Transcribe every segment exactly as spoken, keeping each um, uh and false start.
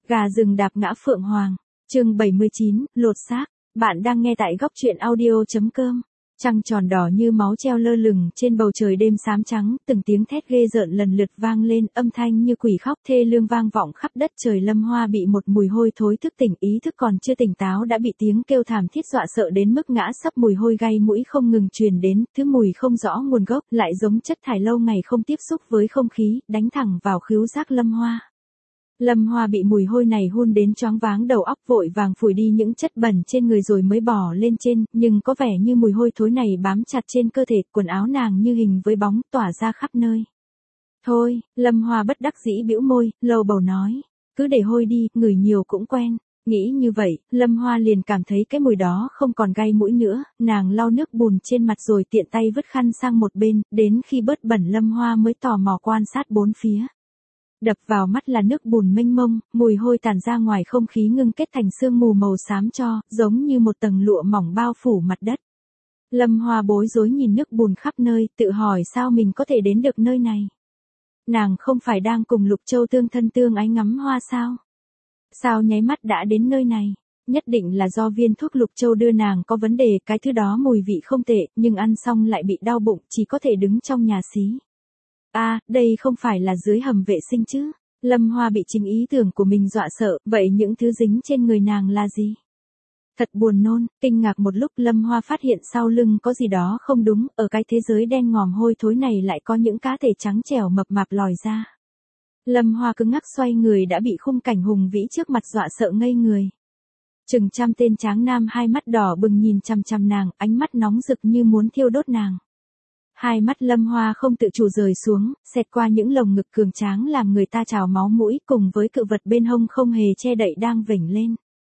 Gà rừng đạp ngã phượng hoàng. Chương bảy mươi chín, lột xác. Bạn đang nghe tại góc truyện audio chấm com. Trăng tròn đỏ như máu treo lơ lửng trên bầu trời đêm xám trắng, từng tiếng thét ghê rợn lần lượt vang lên, âm thanh như quỷ khóc thê lương vang vọng khắp đất trời. Lâm Hoa bị một mùi hôi thối thức tỉnh, ý thức còn chưa tỉnh táo đã bị tiếng kêu thảm thiết dọa sợ đến mức ngã sấp, mùi hôi gây mũi không ngừng truyền đến, thứ mùi không rõ nguồn gốc, lại giống chất thải lâu ngày không tiếp xúc với không khí, đánh thẳng vào khứu giác Lâm Hoa. Lâm Hoa bị mùi hôi này hun đến choáng váng đầu óc, vội vàng phủi đi những chất bẩn trên người rồi mới bò lên trên, nhưng có vẻ như mùi hôi thối này bám chặt trên cơ thể, quần áo nàng như hình với bóng, tỏa ra khắp nơi. Thôi, Lâm Hoa bất đắc dĩ bĩu môi, lầu bầu nói, cứ để hôi đi, ngửi nhiều cũng quen. Nghĩ như vậy, Lâm Hoa liền cảm thấy cái mùi đó không còn gai mũi nữa, nàng lau nước bùn trên mặt rồi tiện tay vứt khăn sang một bên, đến khi bớt bẩn Lâm Hoa mới tò mò quan sát bốn phía. Đập vào mắt là nước bùn mênh mông, mùi hôi tản ra ngoài không khí ngưng kết thành sương mù màu xám cho, giống như một tầng lụa mỏng bao phủ mặt đất. Lâm Hoa bối rối nhìn nước bùn khắp nơi, tự hỏi sao mình có thể đến được nơi này. Nàng không phải đang cùng Lục Châu tương thân tương ái ngắm hoa sao? Sao nháy mắt đã đến nơi này? Nhất định là do viên thuốc Lục Châu đưa nàng có vấn đề, cái thứ đó mùi vị không tệ, nhưng ăn xong lại bị đau bụng, chỉ có thể đứng trong nhà xí. À, đây không phải là dưới hầm vệ sinh chứ? Lâm Hoa bị chính ý tưởng của mình dọa sợ, vậy những thứ dính trên người nàng là gì? Thật buồn nôn, kinh ngạc một lúc Lâm Hoa phát hiện sau lưng có gì đó không đúng, ở cái thế giới đen ngòm hôi thối này lại có những cá thể trắng trẻo mập mạp lòi ra. Lâm Hoa cứng ngắc xoay người đã bị khung cảnh hùng vĩ trước mặt dọa sợ ngây người. Chừng trăm tên tráng nam hai mắt đỏ bừng nhìn chằm chằm nàng, ánh mắt nóng rực như muốn thiêu đốt nàng. Hai mắt Lâm Hoa không tự chủ rời xuống, xẹt qua những lồng ngực cường tráng làm người ta trào máu mũi, cùng với cự vật bên hông không hề che đậy đang vểnh lên.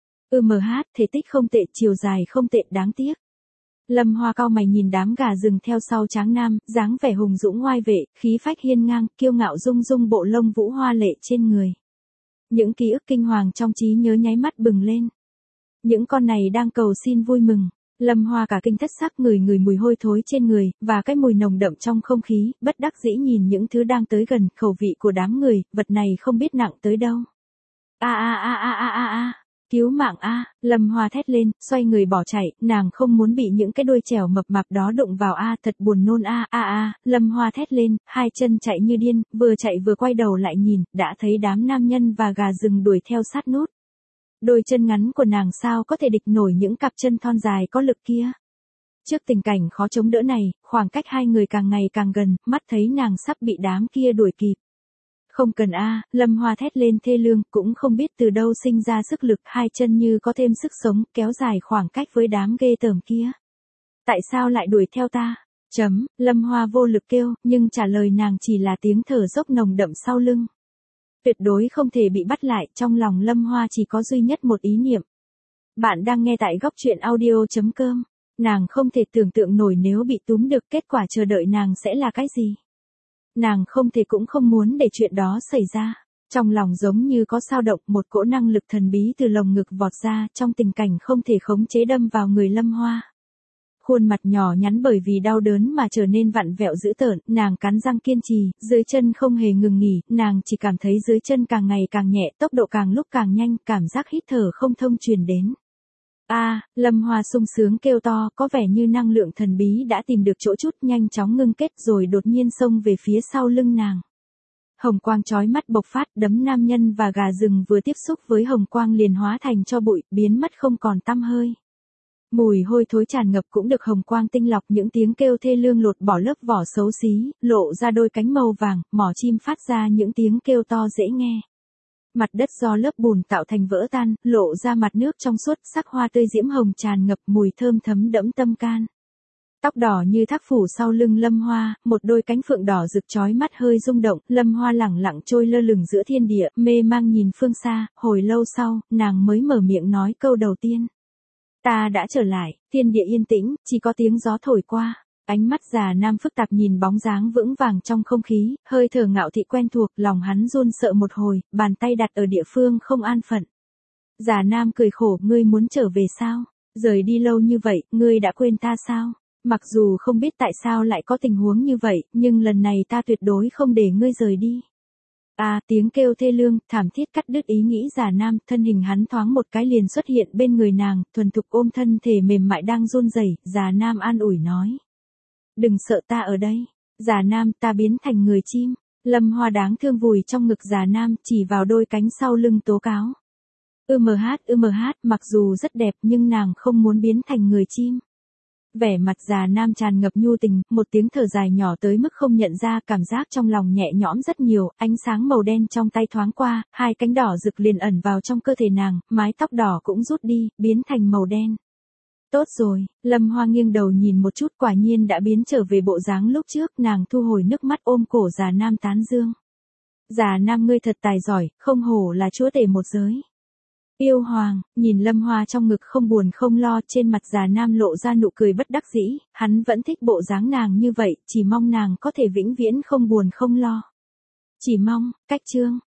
Ừ mờ hát, thể tích không tệ, chiều dài không tệ, đáng tiếc. Lâm Hoa cau mày nhìn đám gà rừng theo sau tráng nam, dáng vẻ hùng dũng oai vệ, khí phách hiên ngang, kiêu ngạo rung rung bộ lông vũ hoa lệ trên người. Những ký ức kinh hoàng trong trí nhớ nháy mắt bừng lên. Những con này đang cầu xin vui mừng. Lâm Hoa cả kinh thất sắc, ngửi ngửi mùi hôi thối trên người, và cái mùi nồng đậm trong không khí, bất đắc dĩ nhìn những thứ đang tới gần, khẩu vị của đám người, vật này không biết nặng tới đâu. A a a a a a a, cứu mạng a, Lâm Hoa thét lên, xoay người bỏ chạy, nàng không muốn bị những cái đuôi trèo mập mạp đó đụng vào a, thật buồn nôn a a a, Lâm Hoa thét lên, hai chân chạy như điên, vừa chạy vừa quay đầu lại nhìn, đã thấy đám nam nhân và gà rừng đuổi theo sát nút. Đôi chân ngắn của nàng sao có thể địch nổi những cặp chân thon dài có lực kia. Trước tình cảnh khó chống đỡ này, khoảng cách hai người càng ngày càng gần, mắt thấy nàng sắp bị đám kia đuổi kịp. Không cần a, Lâm Hoa thét lên thê lương, cũng không biết từ đâu sinh ra sức lực, hai chân như có thêm sức sống, kéo dài khoảng cách với đám ghê tởm kia. Tại sao lại đuổi theo ta? Chấm, Lâm Hoa vô lực kêu, nhưng trả lời nàng chỉ là tiếng thở dốc nồng đậm sau lưng. Tuyệt đối không thể bị bắt lại, trong lòng Lâm Hoa chỉ có duy nhất một ý niệm. Bạn đang nghe tại góc truyện audio chấm com. Nàng không thể tưởng tượng nổi nếu bị túm được, kết quả chờ đợi nàng sẽ là cái gì. Nàng không thể cũng không muốn để chuyện đó xảy ra. Trong lòng giống như có dao động, một cỗ năng lực thần bí từ lồng ngực vọt ra, trong tình cảnh không thể khống chế đâm vào người Lâm Hoa. Khuôn mặt nhỏ nhắn bởi vì đau đớn mà trở nên vặn vẹo dữ tợn, nàng cắn răng kiên trì, dưới chân không hề ngừng nghỉ, nàng chỉ cảm thấy dưới chân càng ngày càng nhẹ, tốc độ càng lúc càng nhanh, cảm giác hít thở không thông truyền đến. A, à, Lâm Hoa sung sướng kêu to, có vẻ như năng lượng thần bí đã tìm được chỗ chút, nhanh chóng ngưng kết rồi đột nhiên xông về phía sau lưng nàng. Hồng quang chói mắt bộc phát, đấm nam nhân và gà rừng vừa tiếp xúc với hồng quang liền hóa thành tro bụi, biến mất không còn tăm hơi. Mùi hôi thối tràn ngập cũng được hồng quang tinh lọc, những tiếng kêu thê lương lột bỏ lớp vỏ xấu xí, lộ ra đôi cánh màu vàng, mỏ chim phát ra những tiếng kêu to dễ nghe. Mặt đất do lớp bùn tạo thành vỡ tan, lộ ra mặt nước trong suốt, sắc hoa tươi diễm hồng tràn ngập, mùi thơm thấm đẫm tâm can. Tóc đỏ như thác phủ sau lưng Lâm Hoa, một đôi cánh phượng đỏ rực chói mắt hơi rung động, Lâm Hoa lẳng lặng trôi lơ lửng giữa thiên địa, mê mang nhìn phương xa, hồi lâu sau, nàng mới mở miệng nói câu đầu tiên. Ta đã trở lại, thiên địa yên tĩnh, chỉ có tiếng gió thổi qua. Ánh mắt già nam phức tạp nhìn bóng dáng vững vàng trong không khí, hơi thở ngạo thị quen thuộc, lòng hắn run sợ một hồi, bàn tay đặt ở địa phương không an phận. Già nam cười khổ, ngươi muốn trở về sao? Rời đi lâu như vậy, ngươi đã quên ta sao? Mặc dù không biết tại sao lại có tình huống như vậy, nhưng lần này ta tuyệt đối không để ngươi rời đi. À, tiếng kêu thê lương, thảm thiết cắt đứt ý nghĩ già nam, thân hình hắn thoáng một cái liền xuất hiện bên người nàng, thuần thục ôm thân thể mềm mại đang run rẩy, già nam an ủi nói. Đừng sợ, ta ở đây. Già nam, ta biến thành người chim. Lâm Hoa đáng thương vùi trong ngực già nam, chỉ vào đôi cánh sau lưng tố cáo. Ưm hát, ưm hát, mặc dù rất đẹp nhưng nàng không muốn biến thành người chim. Vẻ mặt già nam tràn ngập nhu tình, một tiếng thở dài nhỏ tới mức không nhận ra, cảm giác trong lòng nhẹ nhõm rất nhiều, ánh sáng màu đen trong tay thoáng qua, hai cánh đỏ rực liền ẩn vào trong cơ thể nàng, mái tóc đỏ cũng rút đi, biến thành màu đen. Tốt rồi, Lâm Hoa nghiêng đầu nhìn một chút, quả nhiên đã biến trở về bộ dáng lúc trước, nàng thu hồi nước mắt ôm cổ già nam tán dương. Già nam, ngươi thật tài giỏi, không hổ là chúa tể một giới. Yêu hoàng, nhìn Lâm Hoa trong ngực không buồn không lo, trên mặt già nam lộ ra nụ cười bất đắc dĩ, hắn vẫn thích bộ dáng nàng như vậy, chỉ mong nàng có thể vĩnh viễn không buồn không lo. Chỉ mong, cách chương.